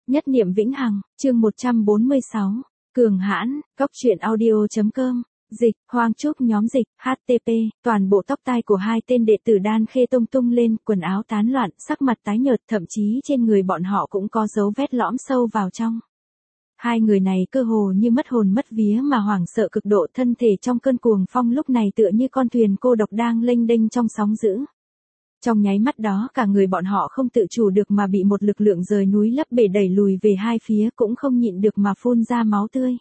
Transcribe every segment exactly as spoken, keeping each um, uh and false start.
Nhất niệm vĩnh hằng, chương một trăm bốn mươi sáu. Cường hãn, cóc truyện audio.com. Dịch, Hoang Trúc nhóm dịch, hát tê pê, toàn bộ tóc tai của hai tên đệ tử Đan Khê Tông tung lên, quần áo tán loạn, sắc mặt tái nhợt, thậm chí trên người bọn họ cũng có dấu vết lõm sâu vào trong. Hai người này cơ hồ như mất hồn mất vía mà hoảng sợ cực độ, thân thể trong cơn cuồng phong lúc này tựa như con thuyền cô độc đang lênh đênh trong sóng dữ. Trong nháy mắt đó cả người bọn họ không tự chủ được mà bị một lực lượng rời núi lấp bể đẩy lùi về hai phía, cũng không nhịn được mà phun ra máu tươi.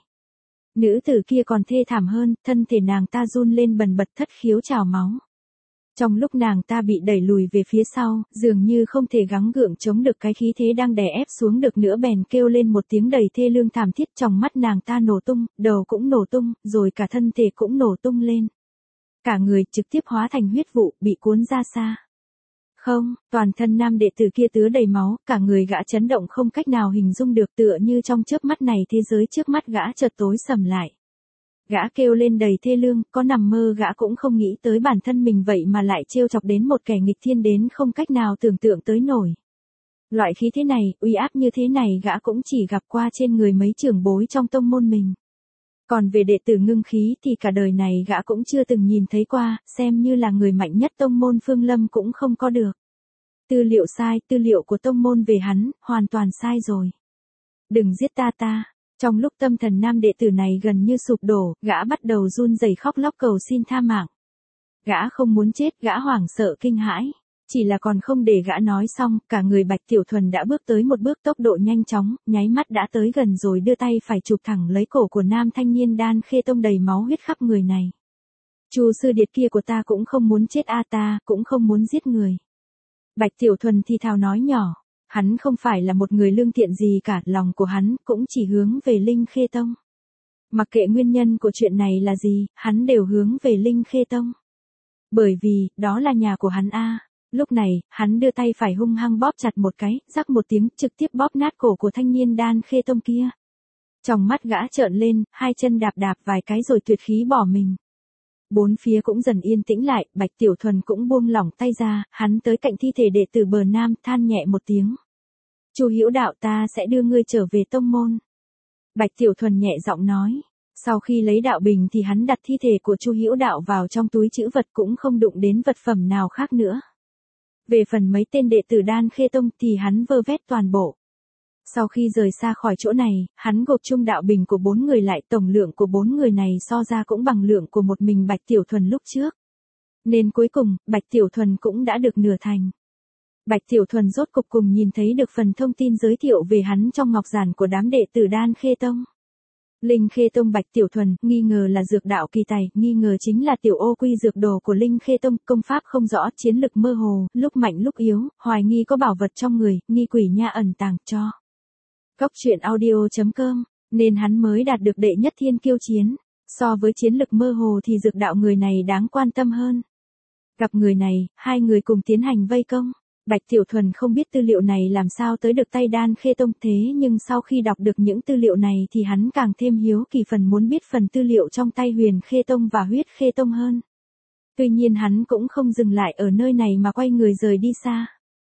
Nữ tử kia còn thê thảm hơn, thân thể nàng ta run lên bần bật thất khiếu trào máu. Trong lúc nàng ta bị đẩy lùi về phía sau, dường như không thể gắng gượng chống được cái khí thế đang đè ép xuống được nữa, bèn kêu lên một tiếng đầy thê lương thảm thiết, trong mắt nàng ta nổ tung, đầu cũng nổ tung, rồi cả thân thể cũng nổ tung lên. Cả người trực tiếp hóa thành huyết vụ, bị cuốn ra xa. Không, toàn thân nam đệ tử kia tứa đầy máu, cả người gã chấn động không cách nào hình dung được, tựa như trong chớp mắt này thế giới trước mắt gã chợt tối sầm lại. Gã kêu lên đầy thê lương, có nằm mơ gã cũng không nghĩ tới bản thân mình vậy mà lại trêu chọc đến một kẻ nghịch thiên đến không cách nào tưởng tượng tới nổi. Loại khí thế này, uy áp như thế này gã cũng chỉ gặp qua trên người mấy trưởng bối trong tông môn mình. Còn về đệ tử Ngưng Khí thì cả đời này gã cũng chưa từng nhìn thấy qua, xem như là người mạnh nhất tông môn Phương Lâm cũng không có được. Tư liệu sai, tư liệu của tông môn về hắn, hoàn toàn sai rồi. Đừng giết ta ta. Trong lúc tâm thần nam đệ tử này gần như sụp đổ, gã bắt đầu run rẩy khóc lóc cầu xin tha mạng. Gã không muốn chết, gã hoảng sợ kinh hãi. Chỉ là còn không để gã nói xong, cả người Bạch Tiểu Thuần đã bước tới một bước tốc độ nhanh chóng, nháy mắt đã tới gần rồi đưa tay phải chụp thẳng lấy cổ của nam thanh niên Đan Khê Tông đầy máu huyết khắp người này. Chu sư điệt kia của ta cũng không muốn chết a, ta cũng không muốn giết người. Bạch Tiểu Thuần thì thào nói nhỏ, hắn không phải là một người lương thiện gì cả, lòng của hắn cũng chỉ hướng về Linh Khê Tông. Mặc kệ nguyên nhân của chuyện này là gì, hắn đều hướng về Linh Khê Tông. Bởi vì, đó là nhà của hắn a. Lúc này, hắn đưa tay phải hung hăng bóp chặt một cái, rắc một tiếng, trực tiếp bóp nát cổ của thanh niên Đan Khê Tông kia. Trong mắt gã trợn lên, hai chân đạp đạp vài cái rồi tuyệt khí bỏ mình. Bốn phía cũng dần yên tĩnh lại, Bạch Tiểu Thuần cũng buông lỏng tay ra, hắn tới cạnh thi thể đệ tử bờ nam, than nhẹ một tiếng. Chu Hữu Đạo, ta sẽ đưa ngươi trở về tông môn. Bạch Tiểu Thuần nhẹ giọng nói. Sau khi lấy đạo bình thì hắn đặt thi thể của Chu Hữu Đạo vào trong túi trữ vật, cũng không đụng đến vật phẩm nào khác nữa. Về phần mấy tên đệ tử Đan Khê Tông thì hắn vơ vét toàn bộ. Sau khi rời xa khỏi chỗ này, hắn gộp chung đạo bình của bốn người lại, tổng lượng của bốn người này so ra cũng bằng lượng của một mình Bạch Tiểu Thuần lúc trước. Nên cuối cùng, Bạch Tiểu Thuần cũng đã được nửa thành. Bạch Tiểu Thuần rốt cục cùng nhìn thấy được phần thông tin giới thiệu về hắn trong ngọc giản của đám đệ tử Đan Khê Tông. Linh Khê Tông Bạch Tiểu Thuần, nghi ngờ là dược đạo kỳ tài, nghi ngờ chính là tiểu ô quy dược đồ của Linh Khê Tông, công pháp không rõ, chiến lực mơ hồ, lúc mạnh lúc yếu, hoài nghi có bảo vật trong người, nghi quỷ nha ẩn tàng cho. Cóc truyện audio.com, nên hắn mới đạt được đệ nhất thiên kiêu chiến. So với chiến lực mơ hồ thì dược đạo người này đáng quan tâm hơn. Gặp người này, hai người cùng tiến hành vây công. Bạch Tiểu Thuần không biết tư liệu này làm sao tới được tay Đan Khê Tông, thế nhưng sau khi đọc được những tư liệu này thì hắn càng thêm hiếu kỳ phần muốn biết phần tư liệu trong tay Huyền Khê Tông và Huyết Khê Tông hơn. Tuy nhiên hắn cũng không dừng lại ở nơi này mà quay người rời đi xa.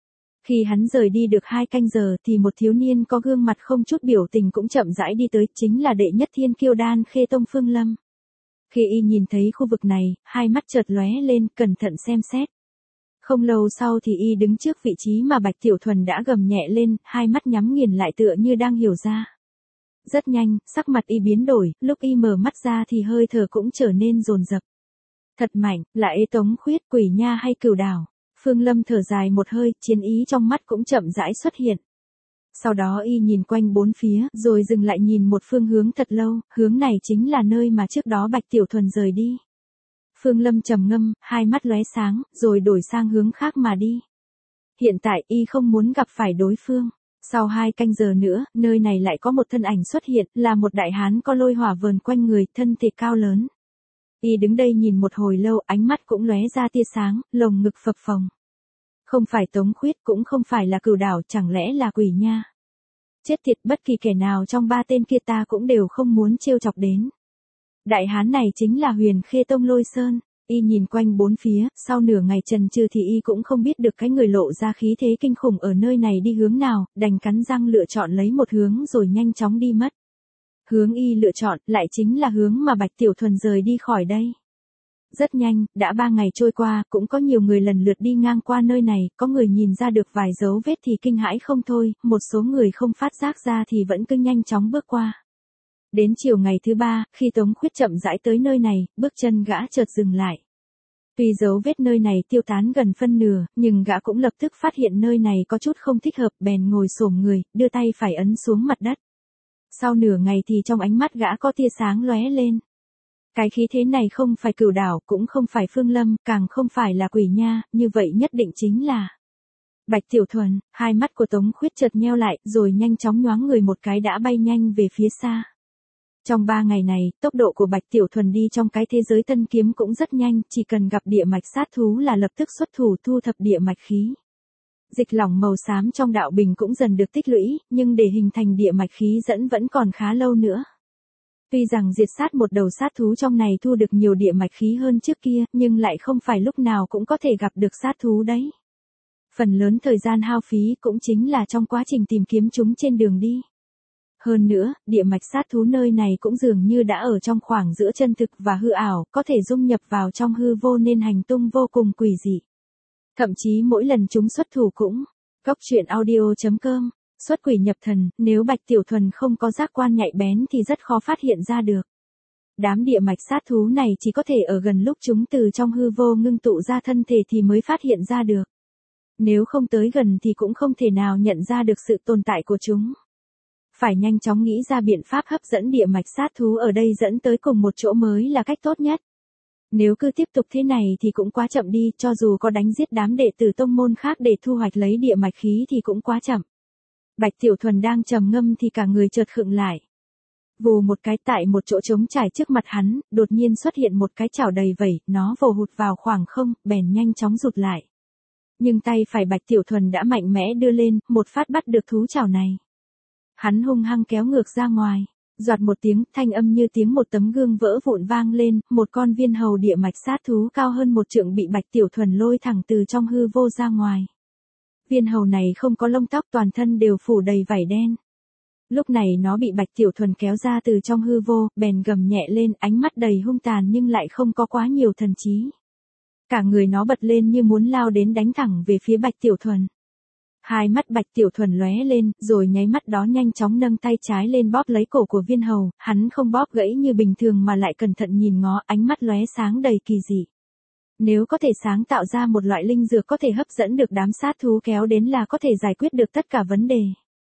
Khi hắn rời đi được hai canh giờ thì một thiếu niên có gương mặt không chút biểu tình cũng chậm rãi đi tới, chính là đệ nhất thiên kiêu Đan Khê Tông Phương Lâm. Khi y nhìn thấy khu vực này, hai mắt chợt lóe lên, cẩn thận xem xét. Không lâu sau thì y đứng trước vị trí mà Bạch Tiểu Thuần đã gầm nhẹ lên, hai mắt nhắm nghiền lại tựa như đang hiểu ra. Rất nhanh, sắc mặt y biến đổi, lúc y mở mắt ra thì hơi thở cũng trở nên dồn dập. Thật mạnh, là ê Tống Khuyết, Quỷ Nha hay Cửu Đảo? Phương Lâm thở dài một hơi, chiến ý trong mắt cũng chậm rãi xuất hiện. Sau đó y nhìn quanh bốn phía, rồi dừng lại nhìn một phương hướng thật lâu, hướng này chính là nơi mà trước đó Bạch Tiểu Thuần rời đi. Phương Lâm trầm ngâm, hai mắt lóe sáng, rồi đổi sang hướng khác mà đi. Hiện tại y không muốn gặp phải đối phương. Sau hai canh giờ nữa, nơi này lại có một thân ảnh xuất hiện, là một đại hán có lôi hỏa vờn quanh người, thân thể cao lớn. Y đứng đây nhìn một hồi lâu, ánh mắt cũng lóe ra tia sáng, lồng ngực phập phồng. Không phải Tống Khuyết, cũng không phải là Cửu Đảo, chẳng lẽ là Quỷ Nha? Chết tiệt, bất kỳ kẻ nào trong ba tên kia ta cũng đều không muốn trêu chọc đến. Đại hán này chính là Huyền Khê Tông Lôi Sơn. Y nhìn quanh bốn phía, sau nửa ngày trần trừ thì y cũng không biết được cái người lộ ra khí thế kinh khủng ở nơi này đi hướng nào, đành cắn răng lựa chọn lấy một hướng rồi nhanh chóng đi mất. Hướng y lựa chọn lại chính là hướng mà Bạch Tiểu Thuần rời đi khỏi đây. Rất nhanh, đã ba ngày trôi qua, cũng có nhiều người lần lượt đi ngang qua nơi này, có người nhìn ra được vài dấu vết thì kinh hãi không thôi, một số người không phát giác ra thì vẫn cứ nhanh chóng bước qua. Đến chiều ngày thứ ba, khi Tống Khuyết chậm rãi tới nơi này, bước chân gã chợt dừng lại. Tuy dấu vết nơi này tiêu tán gần phân nửa, nhưng gã cũng lập tức phát hiện nơi này có chút không thích hợp, bèn ngồi xổm người, đưa tay phải ấn xuống mặt đất. Sau nửa ngày thì trong ánh mắt gã có tia sáng lóe lên. Cái khí thế này không phải Cửu Đảo, cũng không phải Phương Lâm, càng không phải là quỷ nha, như vậy nhất định chính là Bạch Tiểu Thuần. Hai mắt của Tống Khuyết chợt nheo lại, rồi nhanh chóng nhoáng người một cái đã bay nhanh về phía xa. Trong ba ngày này, tốc độ của Bạch Tiểu Thuần đi trong cái thế giới tân kiếm cũng rất nhanh, chỉ cần gặp địa mạch sát thú là lập tức xuất thủ thu thập địa mạch khí. Dịch lỏng màu xám trong đạo bình cũng dần được tích lũy, nhưng để hình thành địa mạch khí dẫn vẫn còn khá lâu nữa. Tuy rằng diệt sát một đầu sát thú trong này thu được nhiều địa mạch khí hơn trước kia, nhưng lại không phải lúc nào cũng có thể gặp được sát thú đấy. Phần lớn thời gian hao phí cũng chính là trong quá trình tìm kiếm chúng trên đường đi. Hơn nữa, địa mạch sát thú nơi này cũng dường như đã ở trong khoảng giữa chân thực và hư ảo, có thể dung nhập vào trong hư vô nên hành tung vô cùng quỷ dị. Thậm chí mỗi lần chúng xuất thủ cũng, Cóc Truyện Audio chấm com, xuất quỷ nhập thần, nếu Bạch Tiểu Thuần không có giác quan nhạy bén thì rất khó phát hiện ra được. Đám địa mạch sát thú này chỉ có thể ở gần lúc chúng từ trong hư vô ngưng tụ ra thân thể thì mới phát hiện ra được. Nếu không tới gần thì cũng không thể nào nhận ra được sự tồn tại của chúng. Phải nhanh chóng nghĩ ra biện pháp hấp dẫn địa mạch sát thú ở đây dẫn tới cùng một chỗ mới là cách tốt nhất. Nếu cứ tiếp tục thế này thì cũng quá chậm đi, cho dù có đánh giết đám đệ tử tông môn khác để thu hoạch lấy địa mạch khí thì cũng quá chậm. Bạch Tiểu Thuần đang trầm ngâm thì cả người chợt khựng lại. Vù một cái tại một chỗ trống trải trước mặt hắn, đột nhiên xuất hiện một cái chảo đầy vẩy, nó vồ hụt vào khoảng không, bèn nhanh chóng rụt lại. Nhưng tay phải Bạch Tiểu Thuần đã mạnh mẽ đưa lên, một phát bắt được thú chảo này. Hắn hung hăng kéo ngược ra ngoài. Giọt một tiếng, thanh âm như tiếng một tấm gương vỡ vụn vang lên, một con viên hầu địa mạch sát thú cao hơn một trượng bị Bạch Tiểu Thuần lôi thẳng từ trong hư vô ra ngoài. Viên hầu này không có lông tóc, toàn thân đều phủ đầy vảy đen. Lúc này nó bị Bạch Tiểu Thuần kéo ra từ trong hư vô, bèn gầm nhẹ lên, ánh mắt đầy hung tàn nhưng lại không có quá nhiều thần trí. Cả người nó bật lên như muốn lao đến đánh thẳng về phía Bạch Tiểu Thuần. Hai mắt Bạch Tiểu Thuần lóe lên, rồi nháy mắt đó nhanh chóng nâng tay trái lên bóp lấy cổ của viên hầu, hắn không bóp gãy như bình thường mà lại cẩn thận nhìn ngó, ánh mắt lóe sáng đầy kỳ dị. Nếu có thể sáng tạo ra một loại linh dược có thể hấp dẫn được đám sát thú kéo đến là có thể giải quyết được tất cả vấn đề.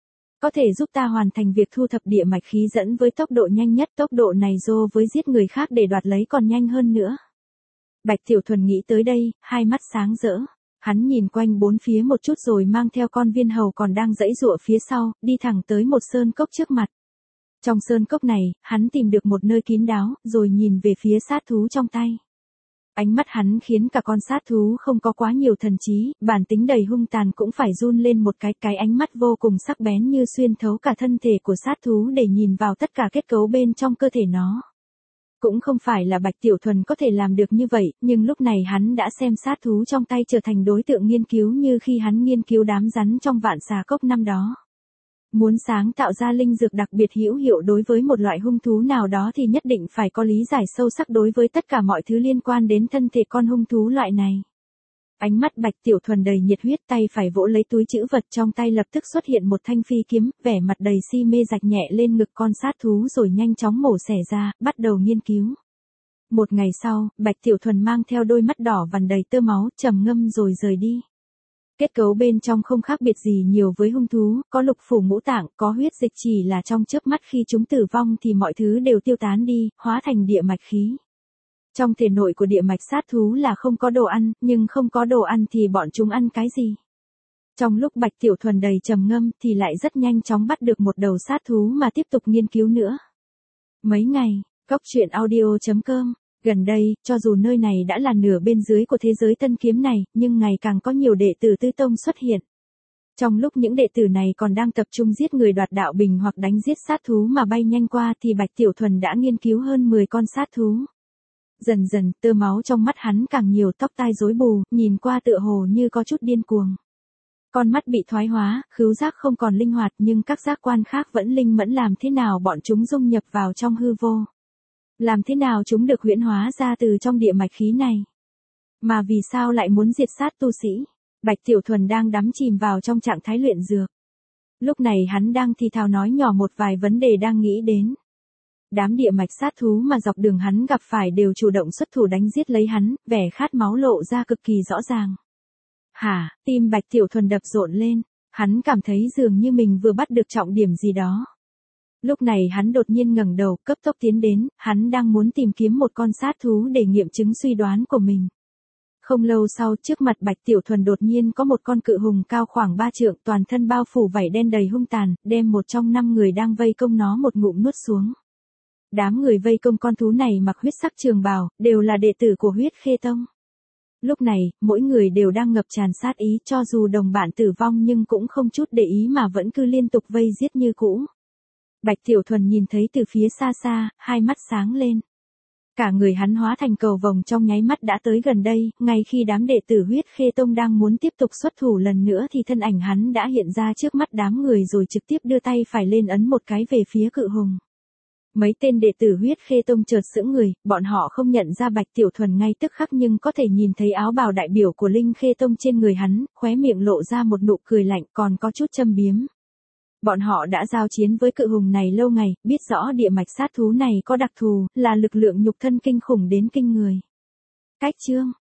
Có thể giúp ta hoàn thành việc thu thập địa mạch khí dẫn với tốc độ nhanh nhất, tốc độ này dô với giết người khác để đoạt lấy còn nhanh hơn nữa. Bạch Tiểu Thuần nghĩ tới đây, hai mắt sáng rỡ. Hắn nhìn quanh bốn phía một chút rồi mang theo con viên hầu còn đang giãy giụa phía sau, đi thẳng tới một sơn cốc trước mặt. Trong sơn cốc này, hắn tìm được một nơi kín đáo, rồi nhìn về phía sát thú trong tay. Ánh mắt hắn khiến cả con sát thú không có quá nhiều thần trí, bản tính đầy hung tàn cũng phải run lên một cái, cái ánh mắt vô cùng sắc bén như xuyên thấu cả thân thể của sát thú để nhìn vào tất cả kết cấu bên trong cơ thể nó. Cũng không phải là Bạch Tiểu Thuần có thể làm được như vậy, nhưng lúc này hắn đã xem sát thú trong tay trở thành đối tượng nghiên cứu như khi hắn nghiên cứu đám rắn trong Vạn Xà Cốc năm đó. Muốn sáng tạo ra linh dược đặc biệt hữu hiệu đối với một loại hung thú nào đó thì nhất định phải có lý giải sâu sắc đối với tất cả mọi thứ liên quan đến thân thể con hung thú loại này. Ánh mắt Bạch Tiểu Thuần đầy nhiệt huyết, tay phải vỗ lấy túi trữ vật trong tay lập tức xuất hiện một thanh phi kiếm, vẻ mặt đầy si mê rạch nhẹ lên ngực con sát thú rồi nhanh chóng mổ xẻ ra, bắt đầu nghiên cứu. Một ngày sau, Bạch Tiểu Thuần mang theo đôi mắt đỏ vằn đầy tơ máu, trầm ngâm rồi rời đi. Kết cấu bên trong không khác biệt gì nhiều với hung thú, có lục phủ ngũ tạng, có huyết dịch, chỉ là trong chớp mắt khi chúng tử vong thì mọi thứ đều tiêu tán đi, hóa thành địa mạch khí. Trong thể nội của địa mạch sát thú là không có đồ ăn, nhưng không có đồ ăn thì bọn chúng ăn cái gì? Trong lúc Bạch Tiểu Thuần đầy trầm ngâm thì lại rất nhanh chóng bắt được một đầu sát thú mà tiếp tục nghiên cứu nữa. Mấy ngày, Cóc Truyện Audio chấm com. Gần đây, cho dù nơi này đã là nửa bên dưới của thế giới tân kiếm này, nhưng ngày càng có nhiều đệ tử tư tông xuất hiện. Trong lúc những đệ tử này còn đang tập trung giết người đoạt đạo bình hoặc đánh giết sát thú mà bay nhanh qua thì Bạch Tiểu Thuần đã nghiên cứu hơn mười con sát thú. Dần dần, tơ máu trong mắt hắn càng nhiều, tóc tai rối bù, nhìn qua tựa hồ như có chút điên cuồng. Con mắt bị thoái hóa, khứu giác không còn linh hoạt nhưng các giác quan khác vẫn linh mẫn, làm thế nào bọn chúng dung nhập vào trong hư vô. Làm thế nào chúng được huyễn hóa ra từ trong địa mạch khí này. Mà vì sao lại muốn diệt sát tu sĩ? Bạch Tiểu Thuần đang đắm chìm vào trong trạng thái luyện dược. Lúc này hắn đang thì thào nói nhỏ một vài vấn đề đang nghĩ đến. Đám địa mạch sát thú mà dọc đường hắn gặp phải đều chủ động xuất thủ đánh giết lấy hắn, vẻ khát máu lộ ra cực kỳ rõ ràng. Hả, tim Bạch Tiểu Thuần đập rộn lên, hắn cảm thấy dường như mình vừa bắt được trọng điểm gì đó. Lúc này hắn đột nhiên ngẩng đầu, cấp tốc tiến đến, hắn đang muốn tìm kiếm một con sát thú để nghiệm chứng suy đoán của mình. Không lâu sau, trước mặt Bạch Tiểu Thuần đột nhiên có một con cự hùng cao khoảng ba trượng, toàn thân bao phủ vảy đen đầy hung tàn, đem một trong năm người đang vây công nó một ngụm nuốt xuống. Đám người vây công con thú này mặc huyết sắc trường bào, đều là đệ tử của Huyết Khê Tông. Lúc này, mỗi người đều đang ngập tràn sát ý, cho dù đồng bạn tử vong nhưng cũng không chút để ý mà vẫn cứ liên tục vây giết như cũ. Bạch Tiểu Thuần nhìn thấy từ phía xa xa, hai mắt sáng lên. Cả người hắn hóa thành cầu vồng trong nháy mắt đã tới gần đây, ngay khi đám đệ tử Huyết Khê Tông đang muốn tiếp tục xuất thủ lần nữa thì thân ảnh hắn đã hiện ra trước mắt đám người rồi trực tiếp đưa tay phải lên ấn một cái về phía cự hùng. Mấy tên đệ tử Huyết Khê Tông chợt sững người, bọn họ không nhận ra Bạch Tiểu Thuần ngay tức khắc nhưng có thể nhìn thấy áo bào đại biểu của Linh Khê Tông trên người hắn, khóe miệng lộ ra một nụ cười lạnh còn có chút châm biếm. Bọn họ đã giao chiến với cự hùng này lâu ngày, biết rõ địa mạch sát thú này có đặc thù, là lực lượng nhục thân kinh khủng đến kinh người. Cách chương,